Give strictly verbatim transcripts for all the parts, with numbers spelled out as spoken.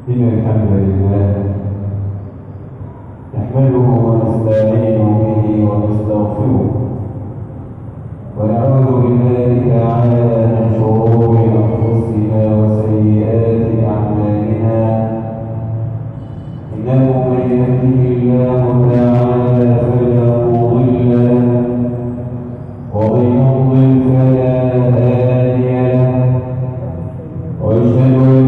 إن الحمد لله نحمده ونستعين به ونستغفره ونعوذ بالله تعالى من شرور أنفسنا وسيئات أعمالنا. إنه من يهده الله تعالى فلا مضل له ومن يضلل فلا هادي له، وأشهد أن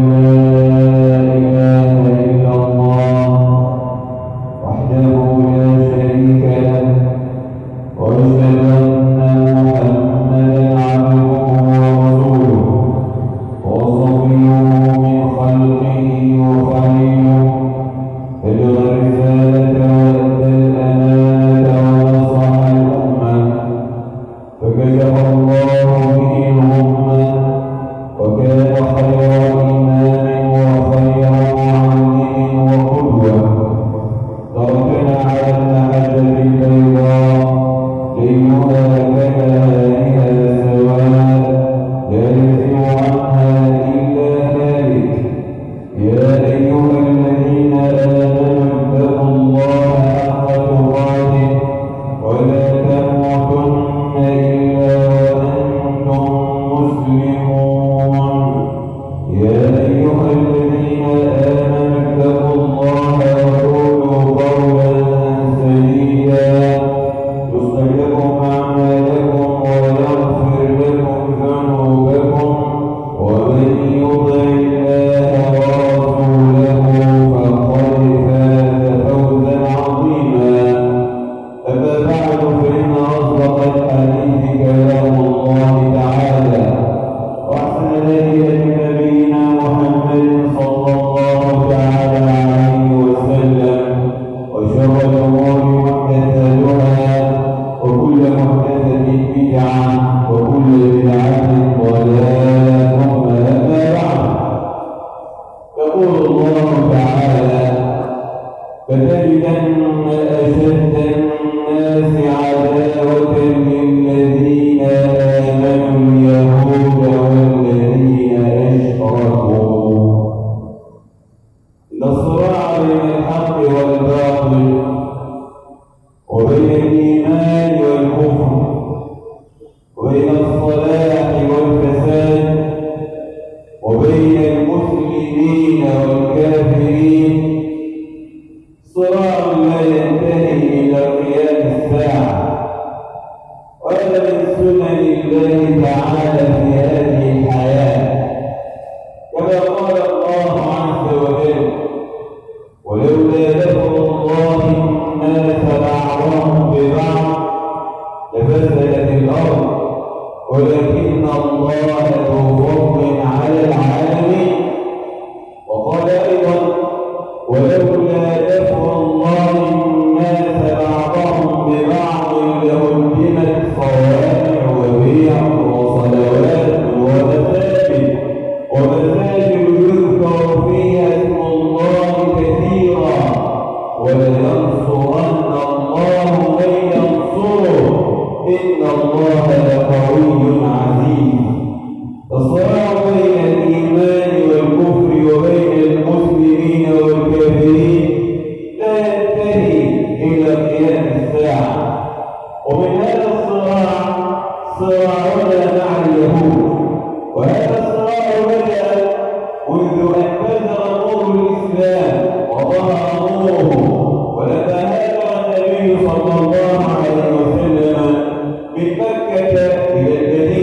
صلى الله عليه وسلم من مكة إلى المدينة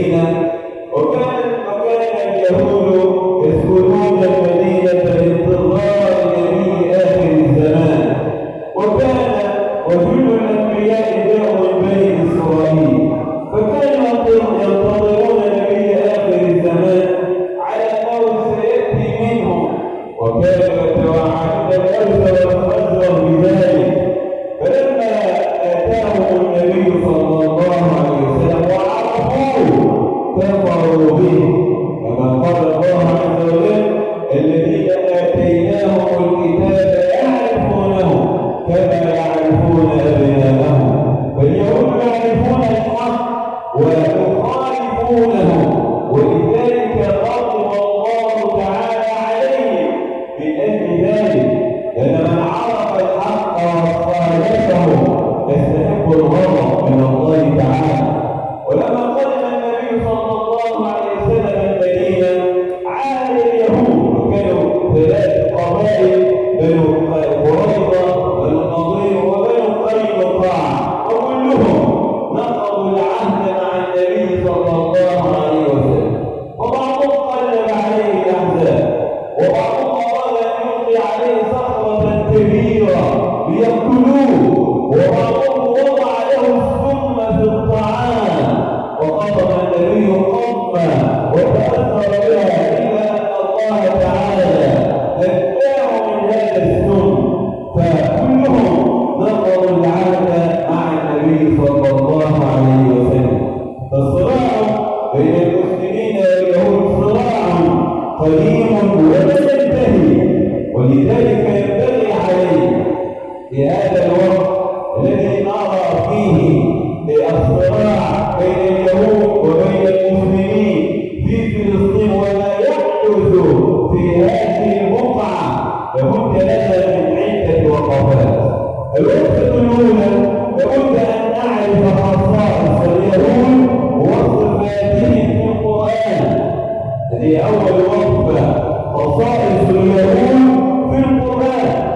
وبعضهم وضع له السم في الطعام وقضى النبي قضى وتأثر بها إلا أن الله تعالى نجاه من هذا السم فكلهم نقضوا العهد مع النبي صلى الله عليه وسلم. فالصراع بين المسلمين واليهود صراع قديم ولا ينتهي، ولذلك ينبغي عليه في هذا الوقت الذي نرى فيه الصراع بين اليهود وبين المسلمين في فلسطين وما يحدث في هذه البقعة لابد لنا من عدة وقفات. الوقفة الأولى لابد أن نعرف خصائص اليهود وصفاتهم في القرآن. هذه أول وقفة، خصائص اليهود في القرآن.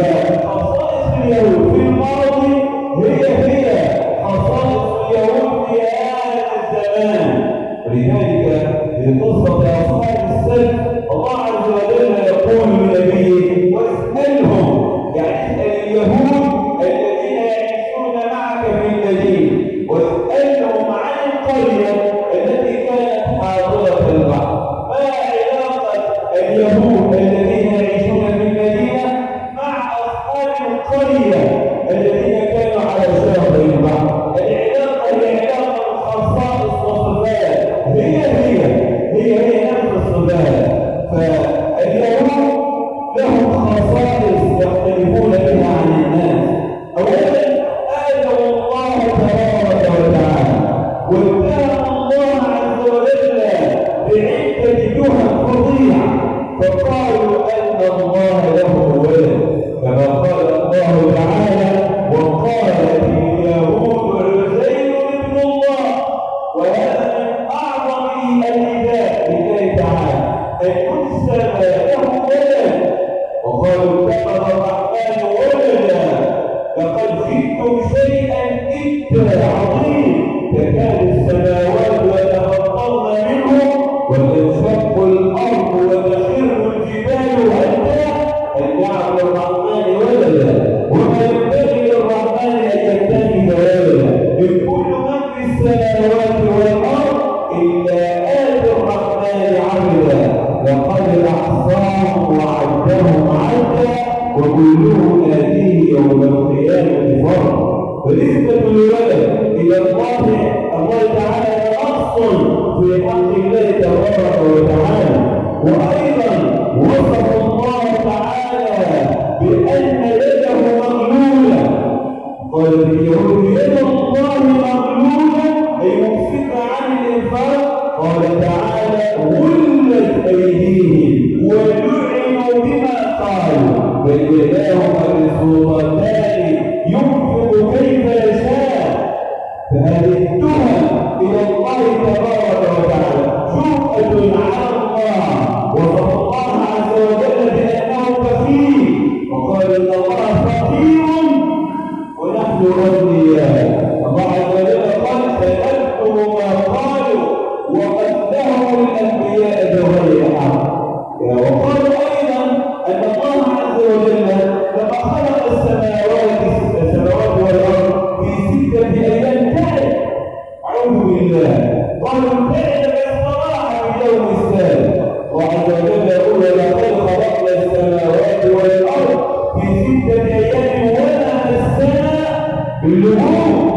وخصائص اليهود في الماضي هي هي خصائص اليهود في هذا الزمان. ولذلك في قصة أصحاب السبت الله عز وجل يقول لنبيه واسألهم، يعني اسأل اليهود الذين يعيشون معك في المدينة واسألهم عن القرية التي كانت حاضرة البحر. ما علاقة اليهود الذين يعيشون في المدينة مع أصحاب القرية الذين كانوا على شاطئ البحر؟ العلاقة هي علاقة خصائص وصفات، هي هي هي هي نفس الصفات. فاليهود لهم خصائص يختلفون بها عن الناس. أولا آذوا الله تبارك وتعالى واتهموا الله عز وجل بعدة تهم فظيعة، فقالوا أن الله له ولد كما قال الله تعالى وقالت اليهود عزير ابن الله. وهذا من أعظم النداء لله تعالى أن ينسب له ولد، وقالوا اتخذ الرحمن ولدا لقد جئتم شيئا إدا عظيم تكاد السماوات يتفطرن منه وتنشق الأرض وتخر الجبال هدا أن يعبد الرحمن ولدا وما ينبغي للرحمن أن يتخذ ولدا إن كل من في السماوات والأرض إلا آتي الرحمن عبدا لقد أحصاهم وعدهم عدا وكلهم آتيه يوم القيامة فردا. بالنسبة للولد إلى الله الله تعالى نص في حق الله تبارك وتعالى. وأيضا وصف الله تعالى بأن يده مغلولة، قال اليهود يد الله مغلولة أي ممسكة عن الإنفاق. قال تعالى غلت أيديهم ولعنوا بما قالوا بل يداه مبسوطتان ينفق كيف يشاء. فهذه التهم إلى الله تبارك وتعالى جرأة على الله، وصف الله عز وجل بأنه بخيل وقال إن الله فقير ونحن أغنياء. الله عز وجل قال سنكتب ما قالوا وقتلهم الأنبياء بغير حق. وقالوا أيضا أن الله عز وجل لما خلق السماوات السماوات والأرض في ستة أيام تعب. أعوذ بالله، قالوا تعب الصراحة في يوم السابع. الله عز وجل يقول لقد خلقنا السماوات والأرض في ستة أيام وما مسنا باللغوب.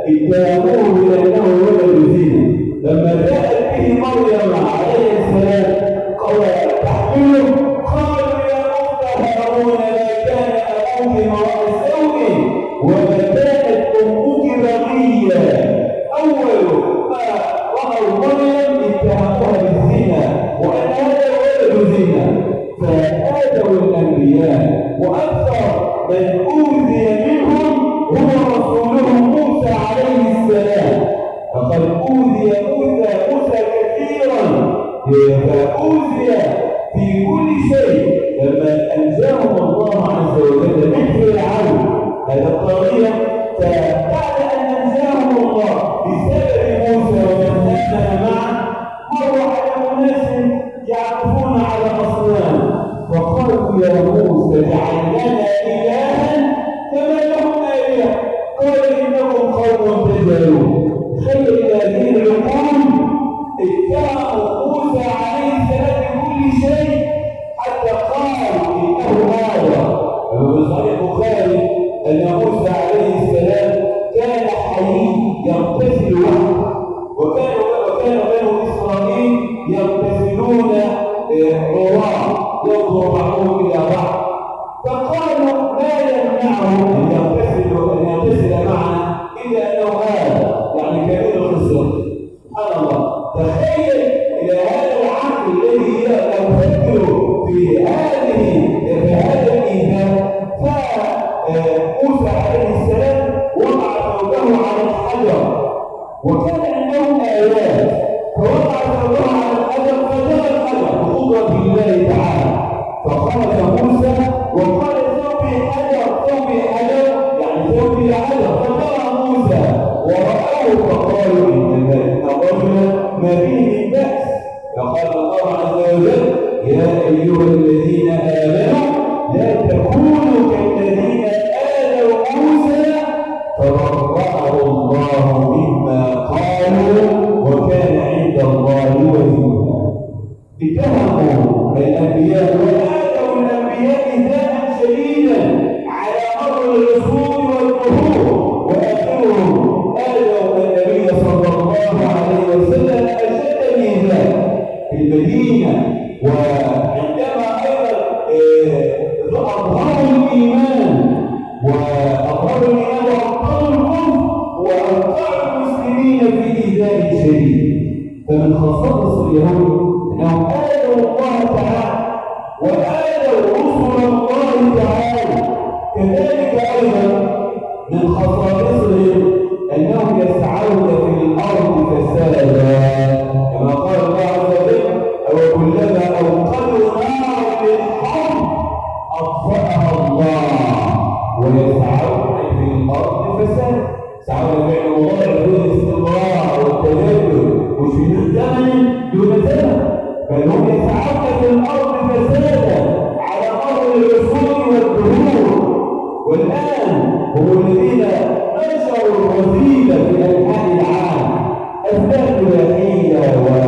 اتهموه بأنه ولد زنا. لما جاءت به مريم عليه السلام قال تحمله قالوا يا أخت هارون ما كان أبوك امرأ سوء وما كانت أمك بغيا. أول ما رأوا مريم اتهموها بالزنا وأن هذا ولد زنا، فآتوا الأنبياء وأكثر من أوذي منهم هو رسولهم موسى عليه السلام. فقد أوذي موسى موسى كثيرا فأوذي في كل شيء لما أنجاهم الله عز وجل من فرعون هذا الطريق. فبعد أن أنجاهم الله بسبب موسى ومن آمن معه مروا على أناس يعكفون على أصنام فقالوا يا موسى اجعل لنا إلها كما لهم آلهة قال إنكم قوم تجهلون. خير هذه العقول اتهموا موسى عليه السلام بكل شيء حتى قالوا إنه آية. وفي صحيح البخاري أن موسى عليه السلام كان حيي يغتسل وحده، وكان وكان بنو إسرائيل يغتسلون عراة ينظر بعضهم إلى بعض، فقالوا ما يمنعه أن يغتسل أن يغتسل معنا إلا أنه هذا يعني كبير الخصر. سبحان الله، تخيل إلى هذا العقل الذي يفكر في هذه في هذا الإيمان. فموسى عليه السلام وضع ثوبه على الحجر وكان عندهم آيات، فوضع ثوبه على الحجر فجاء الحجر بقدرة الله تعالى، فخرج موسى وقال ثوبي حجر ثوبي حجر يعني ثوبي حجر. فجاء موسى ورآه فقالوا إن الرجل ما فيه من بأس. فقال الله عز وجل يا أيها الذين آمنوا لا تكونوا كالذين آذوا موسى فبرأه الله مما قالوا وكان عند الله وجيها. اتهموا الأنبياء وآتوا الأنبياء إيذاء شديدا على مر العصور والدهور، وآخرهم آذوا النبي صلى الله عليه وسلم أشد الإيذاء في المدينة. وعندما أيضا أظهروا الإيمان وأظهروا الإيمان وأبطلوا الكفر وأوقعوا المسلمين في إيذاء شديد. فمن خصائص اليهود أنهم آذوا الله تعالى وآذوا رسل الله تعالى. كذلك أيضا من خصائصهم أنهم يسعون في الأرض فسادا، كما قال الله عز وجل وكلما أوقدوا نارا للحرب أطفأها الله ويسعون في الأرض فسادا. يسعون فعل الله دون الاستمرار والتجدد وشهود زمن دون زمن، بل هم يسعون في الأرض فسادا على مر العصور والدهور. والآن هم الذين نشروا الرذيلة في أنحاء العالم، أسباب إباحية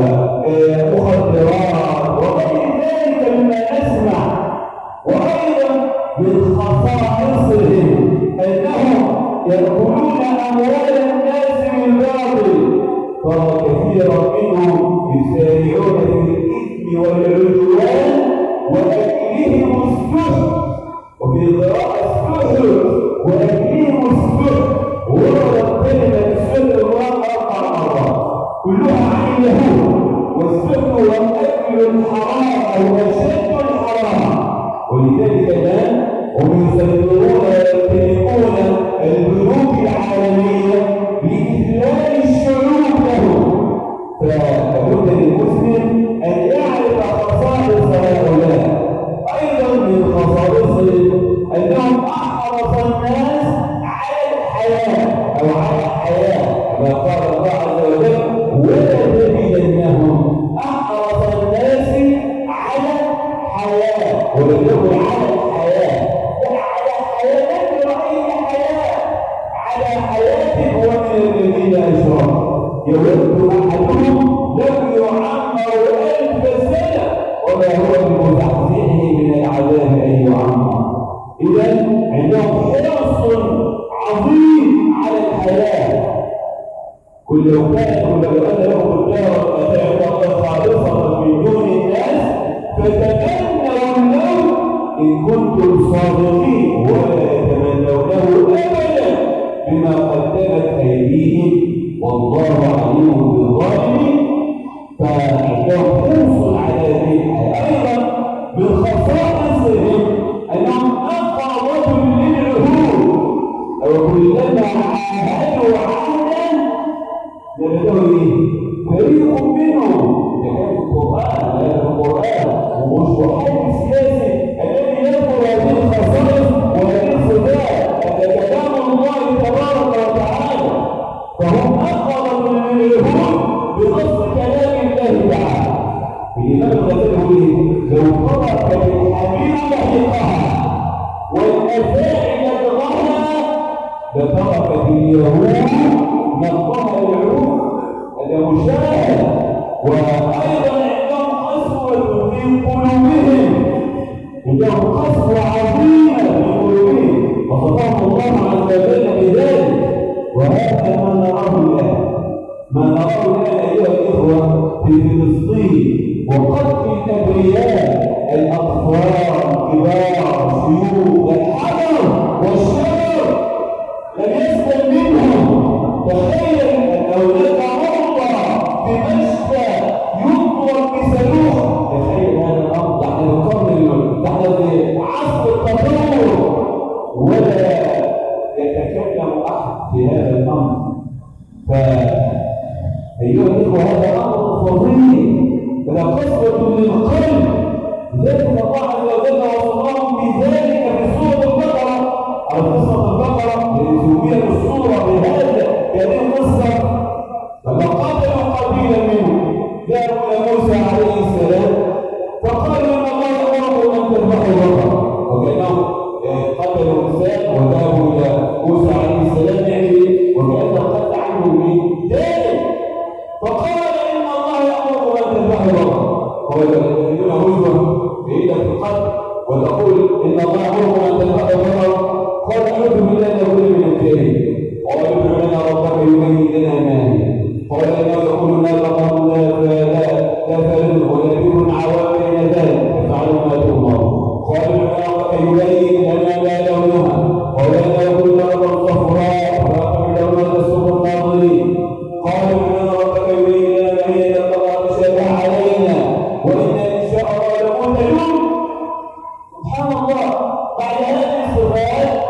ومخدرات وغير ذلك مما نسمع. وأيضا من خصائصهم أنهم يأكلون أموال الناس بالباطل، ترى كثيرا منهم يسارعون في الإثم والعدوان وأكلهم السحت، وفي قراءة السحت وأكلهم السحت. وردت كلمة السحت أربع مرات كلها عن اليهود، والسحت هو أكل الحرام أو أشد الحرام. ولذلك الآن هم يسيطرون ويمتلكون البنوك العالمية لإذلال الشعوب لهم. فلابد للمسلم أن يعرف خصائص هؤلاء. أيضا من خصائصهم أنهم أحرص الناس على الحياة أو على الحياة، كما قال الله عز وجل ولتجدنهم أحرص الناس على الحياة، ولم يقل على الحياة، على حياة أي حياة، على حياة ومن الذين أشركوا يود أحدهم لو يعمر ألف سنة وما هو بمزحزحه من العذاب أن يعمر. إذا عندهم حرص عظيم على الحياة. لو كان لو أن لهم الدار والمتاع خالصة من دون الناس فتمنوا الموت إن كنتم صادقين ولا يتمنونه أبدا بما قدمت أيديهم والله عليم بالظالمين. فعندهم حرص على ذلك. أيضا من خصائصهم أنهم أقرب للعهود أو كلما عاهدوا عهدا نبذوا فريق منهم يكاد القرآن هذا القرآن ومشروعات السياسي الذي يذكر هذه الخصائص وهذه الصفات هذا كلام الله تبارك وتعالى. فهم أقرب للعهود بنص كلام الله تعالى. الإمام الغزالي لو ترك الحبيب لحقها والأفاعي يبغاها لتركت اليهود نقضها العهود. هذا مشاهد. وأيضا عندهم قسوة في قلوبهم عندهم قسوة عظيمة في قلوبهم وصفهم الله عز وجل بذلك. وهذا ما نراه الآن ما نراه الآن أيها الإخوة في فلسطين وقتل الأبرياء الأطفال الكبار الشيوخ الحجر والشجر لم يسلم منهم. تخيل أن أولاد عمر في مشفى يضرب بصاروخ. تخيل هذا الأمر نحن القرن نحن في عصر التطور ولا يتكلم أحد في هذا الأمر. فأيها الإخوة هذا أمر فظيع هذا قسوة للقلب. لذلك الله عز وجل وصفهم بذلك في سورة البقرة أو قصة البقرة التي سميت السورة بهذا هذه القصة. لما قاتلوا قبيلا منهم جاءوا إلى موسى عليه السلام فقالوا إن الله يأمركم أن تذبحوا بقرة. وكأنهم قتلوا إنسان وذهبوا إلى موسى عليه السلام يعني وكأنه قد عنه من ذلك فقال إن الله يأمركم أن تذبحوا بقرة. هو يريدون هجوة بعيدة في القلب وتقول إن الله يأمركم أن تذبحوا بقرة. قال أعوذ بالله أن أكون من الجاهلين. قال ادع لنا ربك يبين لنا ما هي. قال إنه يقول لا بقر لا لا فلل ولا بكر عوام بين ذلك فافعلوا ما تؤمرون. قال ادع ربك يبين لنا ما لونها. قال إنه يقول بقرة صفراء فأقم لونها تسوق الناظرين. قال ادع ربك يبين لنا ما هي البقرة تشابه علينا وإنا إن شاء الله لمهتدون. سبحان الله. بعد هذه الصفات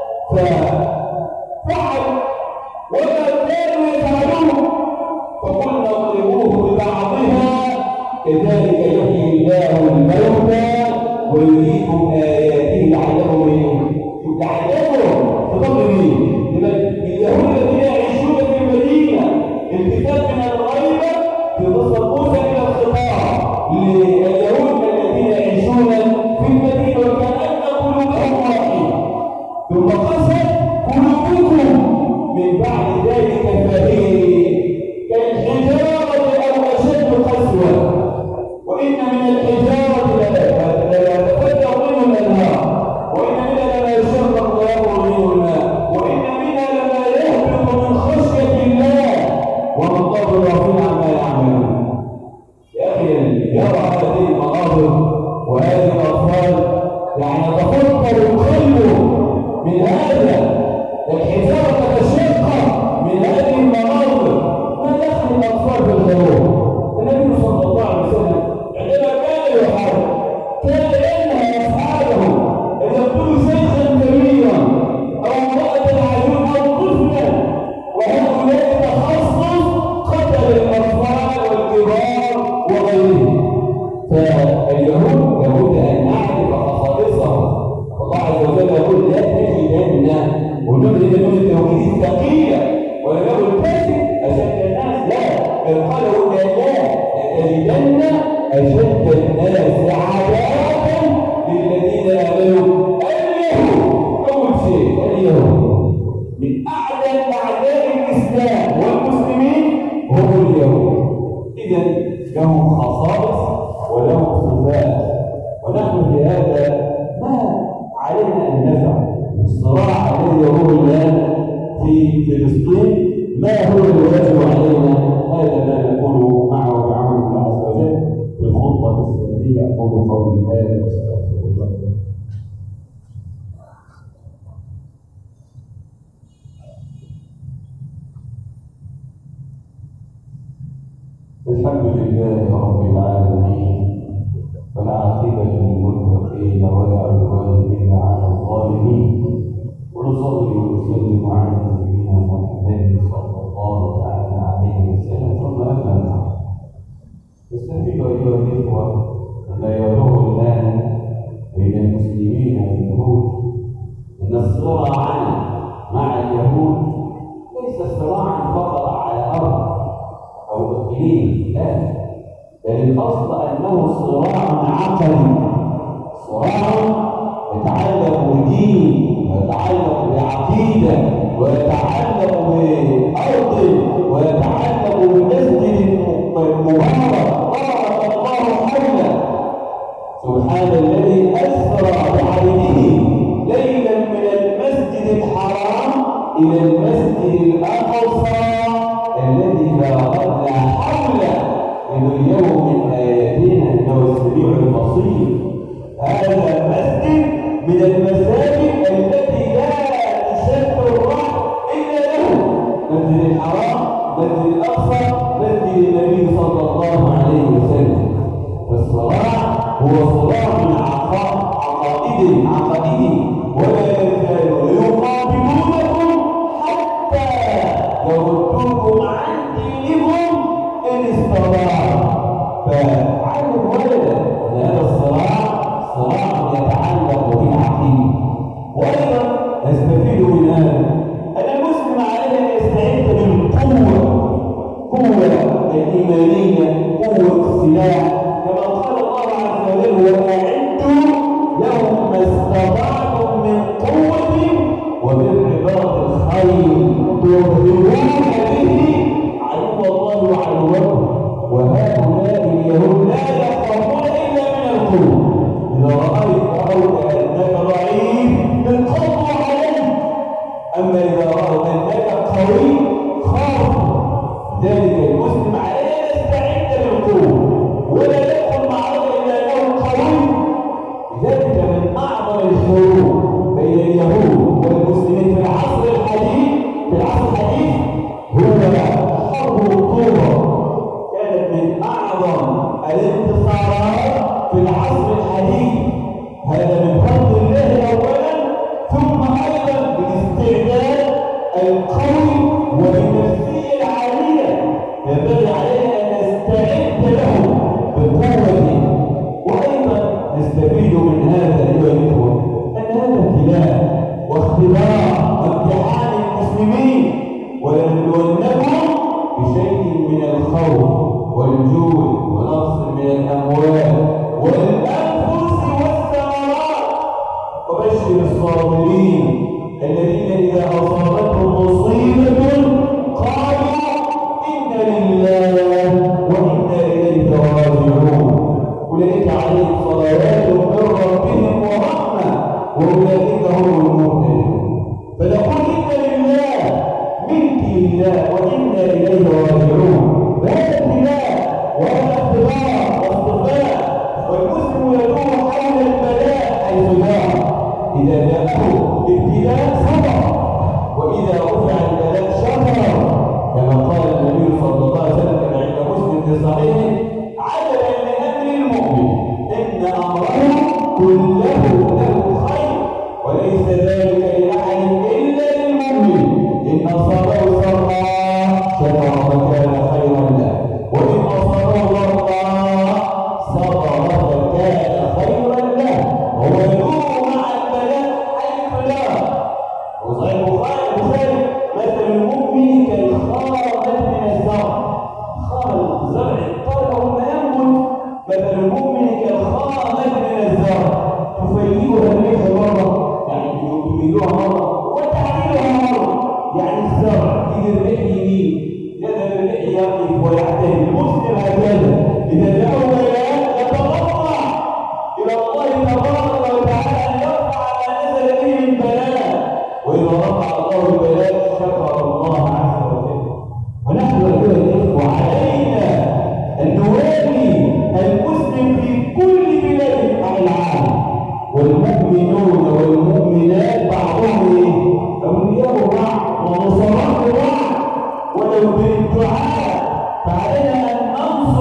ففعل وما كانوا يفعلون فقلنا اضربوه ببعضها كذلك يحيي الله الموتى ويريكم آياته لعلهم يؤمنون. تعلموا تضل مين؟ اليهود الذين يعيشون في المدينة الكتاب من الغيبة في قصة موسى إلى الخطاب لليهود الذين يعيشون في المدينة وكأن قلوبهم واحدة ثم قست قلوبكم من بعد ذلك فهي كالحجارة أو أشد قسوة. وإن من الحجارة لا تفجر منه الأنهار وإن منها لما يشقق ويخرج منه الماء وإن منها لما يهبط من خشية الله وما الله بغافل عما يعملون. يا أخي يرى هذه المناظر وهذه الأطفال يعني يتفكر قلبه من هذا الحجارة تتشقق من هذه المناظر. ما دخل الأطفال في الحروب؟ النبي صلى الله عليه وسلم عندما كان يحارب كان ينهى أصحابه أن يقتلوا شيخا كبيرا أو امرأة عجوزا أو طفلا وهؤلاء تخصص قتل الأطفال والكبار وغيرهم. فاليهود لابد أن نعرف خصائصهم. الله عز وجل يقول لا تجدن ونقول إذا نقول التوحيد الثقيلة ولا نقول كذب أشد الناس لا بل قالوا لا لتجدن أشد الناس عداوة للذين آمنوا اليهود. أول شيء اليهود من أعلى أعداء الإسلام والمسلمين هم اليهود. إذن لهم خصائص ولهم صفات ونحن في هذا ما علينا أن نفعل. الصراع الذي يقوم الآن في فلسطين ما هو الواجب علينا الحمد لله رب العالمين، والعاقبة للمتقين ولا عدوان إلا على الظالمين، ونصلي ونسلم على نبينا محمد صلى الله تعالى عليه وسلم. ثم أما بعد، يستفيد أيها الإخوة ما يروه الآن بين المسلمين واليهود أن الصراع مع اليهود ليس صراعا فقط على أرض أو إقليم، لا، بل الأصل أنه صراع عقلي، صراع يتعلق بدين ويتعلق بعقيدة ويتعلق بأرض ويتعلق بمسجد مبارك بارك الله حوله. سبحان الذي أسرى بعينه ليلا من المسجد الحرام إلى المسجد الأقصى الذي باركنا حوله لنريه من آياتنا إنه السميع البصير. هذا المسجد من المساجد التي لا تشد الرحم إلا له، مسجد الحرام، مسجد الأقصى، مسجد النبي صلى الله عليه وسلم. فالصراع هو صراع عقائدي عقائدي ولا يزالون يقاتلونكم حتى يردوكم عن دينكم إن استطاعوا. فعلم ولدا أن هذا الصراع صراع يتعلق بالعقيدة. وأيضا نستفيد من هذا أن المسلم عليه أن يستعد بالقوة، قوة الإيمانية، قوة السلاح، كما قال الله عز وجل: وأعدوا لهم ما استطعتم من قوة ومن رباط الخيل تظهرون به عدو الله وعدوكم. وهؤلاء اليهود لا يخافون إلا من القوة. إذا رأيت رأوك أنك ضعيف انقضوا عليك، أما إذا رأوا أنك قوي خافوا. ذلك المسلم عليه يستعد بالقوة ولا يدخل معركة إلا أنه قوي. ذلك من أعظم الحروب بين اليهود والمسلمين في العصر الحديث في العصر الحديث هو حرب أكتوبر. كانت من أعظم الانتصارات في العصر الحديث. هذا من فضل الله أولا، ثم أيضا بالاستعداد القوي وبالنفسية العالية. ينبغي علينا أن نستعد له بقوة. وأيضا نستفيد من هذا أيها الإخوة أن هذا ابتلاء واختبار وامتحان المسلمين، ولنبلونكم بشيء من الخوف والجوع ونقص من الأموال والأنفس والثمرات. وبشر الصابرين الذين إذا أصابتهم مصيبة قالوا إنا لله وإنا إليه راجعون. أولئك عليهم صلوات من ربهم ورحمة وأولئك هم المهتدون. فنقول إنا لله، منك لله وإنا إليه راجعون. هذا ابتلاء وهذا اختبار واصطفاء، والمسلم يدور حول البلاء حيث جاء. إذا جاءه ابتلاء صبر، وإذا رفع البلاء شكر، كما قال النبي صلى الله عليه وسلم كما عند مسلم في صحيحه: عجبا لأمر المؤمن إن أمره كله له خير وليس ذلك لأحد إلا للمؤمن. إن أصابه سرا شكر فكان خيرا له، وإن أصابه ضرا صبر فكان خيرا له. هو يدور مع البلاء حيث جرى. وصحيح البخاري مثل المؤمن كالخامة من الزرع. خامة الزرع طلع ما ينبت. مثل المؤمن كالخامة من الزرع تفيدها الريح مرة، يعني تفيدها مرة وتعديلها مرة. يعني الزرع يجي الريح يمين، يذهب الريح يقف ويعتدل. المسلم هكذا إذا جاءه بلاء يتضرع إلى الله تبارك وتعالى أن يرفع ما نزل به من بلاء، وإذا رفع الله البلاء شكر الله عز وجل. ونحن أيها الإخوة علينا أن نوالي المسلم في كل بلاد العالم، والمؤمنون والمؤمنات بعضهم أولياء بعض ونصراء بعض، ولو بالدعاء فعلينا أن ننصر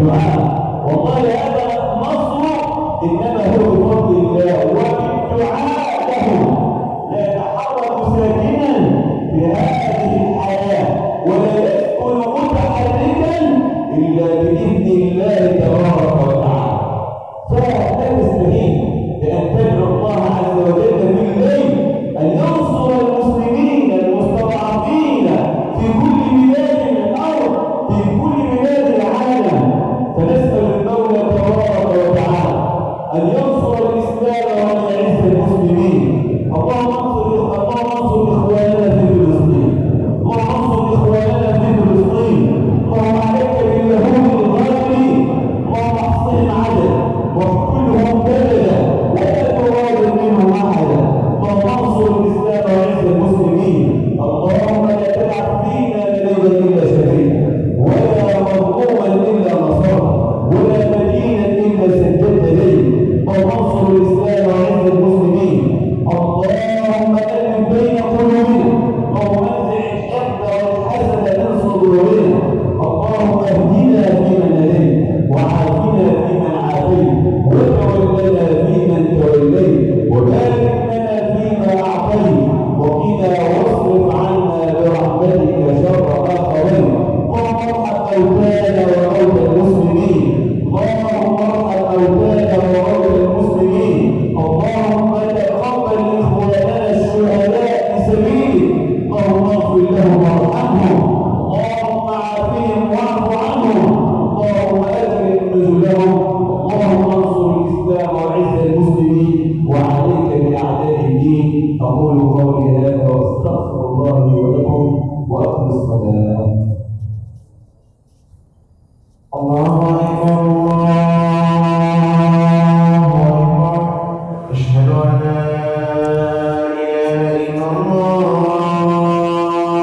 بالدعاء. والله هذا نصر انما هو بفضل الله وبالدعاء له. لا يتحرك ساكنا في هذه الحياه ولا يسكن متحركا الا باذن الله تبارك وتعالى. فلا تستهين بان تدعو الله عز وجل في الليل ان ينصر المسلمين المستضعفين في كل بلاد الارض في كل بلاد العالم. فنسال المولى تبارك وتعالى ان ينصر الاسلام وان يعز المسلمين. اللهم انصر اللهم انصر اخواننا في فلسطين. اللهم انصر اخواننا في فلسطين. اللهم عليك باليهود الغادرين. اللهم احصهم عددا واقتلهم بلدا ولا تغادر منهم احدا. اللهم انصر الاسلام وعز المسلمين. اللهم لا تدع فينا مريضا الا شفينا ولا مظلوما الا نصرنا ولا مدينا الا سددت اليه. اللهم انصر الاسلام وعز المسلمين. اللهم الف بين قلوبنا. اللهم انزع الحقد والحسد من صدورنا. اللهم اهدنا فيمن هديت وعافنا فيمن عافيت وتولنا فيمن توليت وبارك لنا فيما اعطيت وقنا واصرف عنا برحمتك شر اخرين. اللهم ارحم موتانا وموتى المسلمين. اللهم ارحم موتانا وموتى المسلمين. اللهم تقبل اخواننا الشهداء في سبيلك. اللهم اغفر لهم وارحمهم. اللهم عافهم واعف عنهم. اللهم اكرم نزلهم. اللهم انصر الاسلام وعز المسلمين وعليك باعداء الدين. اقول قولي هذا واستغفر الله لي ولكم واقم الصلاه. الله